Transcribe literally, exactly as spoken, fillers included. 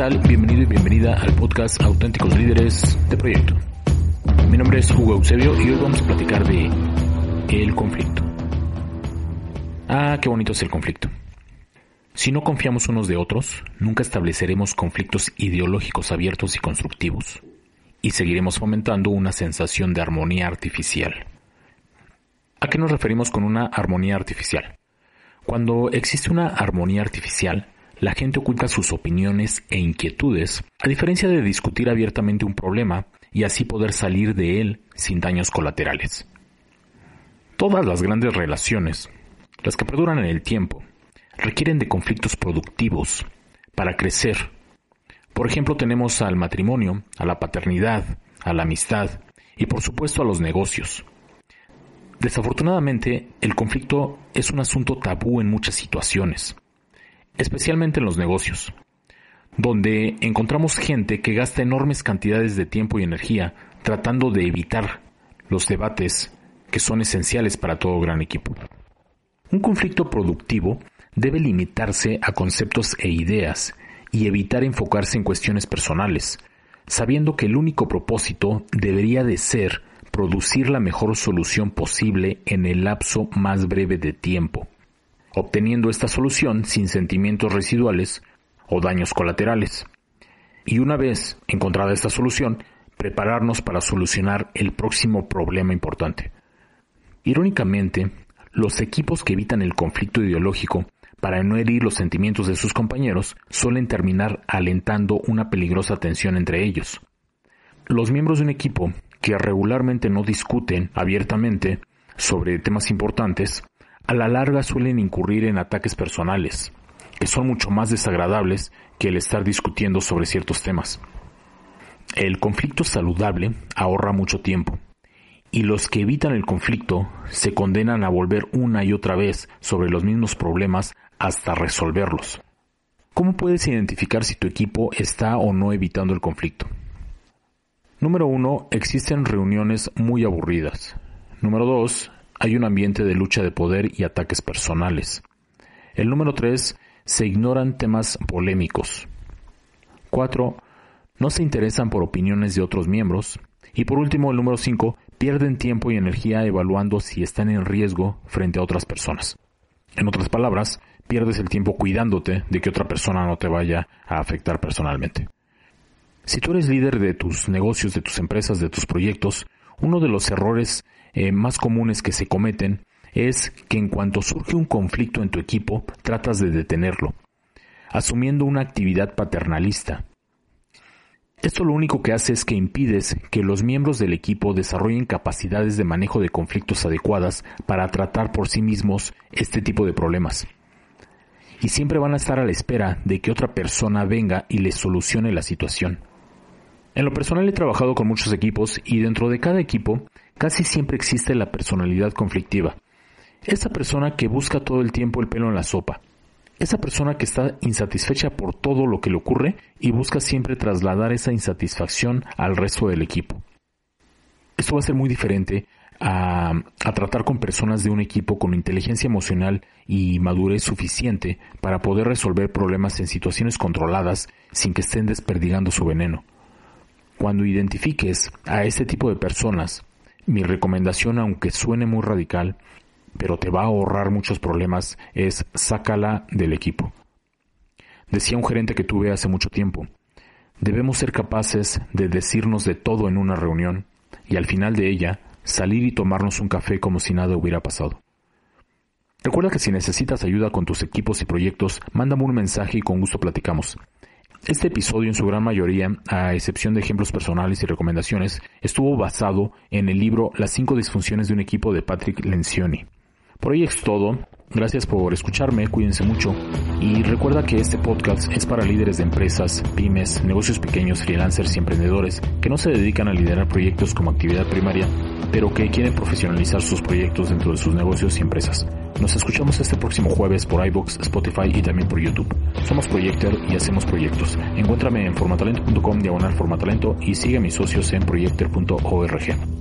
tal? Bienvenido y bienvenida al podcast Auténticos Líderes de Proyecto. Mi nombre es Hugo Eusebio y hoy vamos a platicar de el conflicto. Ah, qué bonito es el conflicto. Si no confiamos unos de otros, nunca estableceremos conflictos ideológicos abiertos y constructivos, y seguiremos fomentando una sensación de armonía artificial. ¿A qué nos referimos con una armonía artificial? Cuando existe una armonía artificial, la gente oculta sus opiniones e inquietudes, a diferencia de discutir abiertamente un problema y así poder salir de él sin daños colaterales. Todas las grandes relaciones, las que perduran en el tiempo, requieren de conflictos productivos para crecer. Por ejemplo, tenemos al matrimonio, a la paternidad, a la amistad y por supuesto a los negocios. Desafortunadamente, el conflicto es un asunto tabú en muchas situaciones, especialmente en los negocios, donde encontramos gente que gasta enormes cantidades de tiempo y energía tratando de evitar los debates que son esenciales para todo gran equipo. Un conflicto productivo debe limitarse a conceptos e ideas y evitar enfocarse en cuestiones personales, sabiendo que el único propósito debería de ser producir la mejor solución posible en el lapso más breve de tiempo, obteniendo esta solución sin sentimientos residuales o daños colaterales. Y una vez encontrada esta solución, prepararnos para solucionar el próximo problema importante. Irónicamente, los equipos que evitan el conflicto ideológico para no herir los sentimientos de sus compañeros suelen terminar alentando una peligrosa tensión entre ellos. Los miembros de un equipo que regularmente no discuten abiertamente sobre temas importantes, a la larga suelen incurrir en ataques personales, que son mucho más desagradables que el estar discutiendo sobre ciertos temas. El conflicto saludable ahorra mucho tiempo, y los que evitan el conflicto se condenan a volver una y otra vez sobre los mismos problemas hasta resolverlos. ¿Cómo puedes identificar si tu equipo está o no evitando el conflicto? Número uno, existen reuniones muy aburridas. Número dos, hay un ambiente de lucha de poder y ataques personales. El número tres, se ignoran temas polémicos. Cuatro, no se interesan por opiniones de otros miembros. Y por último, el número cinco, pierden tiempo y energía evaluando si están en riesgo frente a otras personas. En otras palabras, pierdes el tiempo cuidándote de que otra persona no te vaya a afectar personalmente. Si tú eres líder de tus negocios, de tus empresas, de tus proyectos, uno de los errores eh, más comunes que se cometen es que en cuanto surge un conflicto en tu equipo, tratas de detenerlo, asumiendo una actividad paternalista. Esto lo único que hace es que impides que los miembros del equipo desarrollen capacidades de manejo de conflictos adecuadas para tratar por sí mismos este tipo de problemas. Y siempre van a estar a la espera de que otra persona venga y les solucione la situación. En lo personal he trabajado con muchos equipos y dentro de cada equipo casi siempre existe la personalidad conflictiva. Esa persona que busca todo el tiempo el pelo en la sopa. Esa persona que está insatisfecha por todo lo que le ocurre y busca siempre trasladar esa insatisfacción al resto del equipo. Esto va a ser muy diferente a, a tratar con personas de un equipo con inteligencia emocional y madurez suficiente para poder resolver problemas en situaciones controladas sin que estén desperdigando su veneno. Cuando identifiques a este tipo de personas, mi recomendación, aunque suene muy radical, pero te va a ahorrar muchos problemas, es sácala del equipo. Decía un gerente que tuve hace mucho tiempo, debemos ser capaces de decirnos de todo en una reunión y al final de ella salir y tomarnos un café como si nada hubiera pasado. Recuerda que si necesitas ayuda con tus equipos y proyectos, mándame un mensaje y con gusto platicamos. Este episodio, en su gran mayoría, a excepción de ejemplos personales y recomendaciones, estuvo basado en el libro Las cinco disfunciones de un equipo de Patrick Lencioni. Por hoy es todo. Gracias por escucharme, cuídense mucho y recuerda que este podcast es para líderes de empresas, pymes, negocios pequeños, freelancers y emprendedores que no se dedican a liderar proyectos como actividad primaria, pero que quieren profesionalizar sus proyectos dentro de sus negocios y empresas. Nos escuchamos este próximo jueves por iVoox, Spotify y también por YouTube. Somos Projector y hacemos proyectos. Encuéntrame en formatalento punto com diagonal formatalento y sigue a mis socios en projector punto org.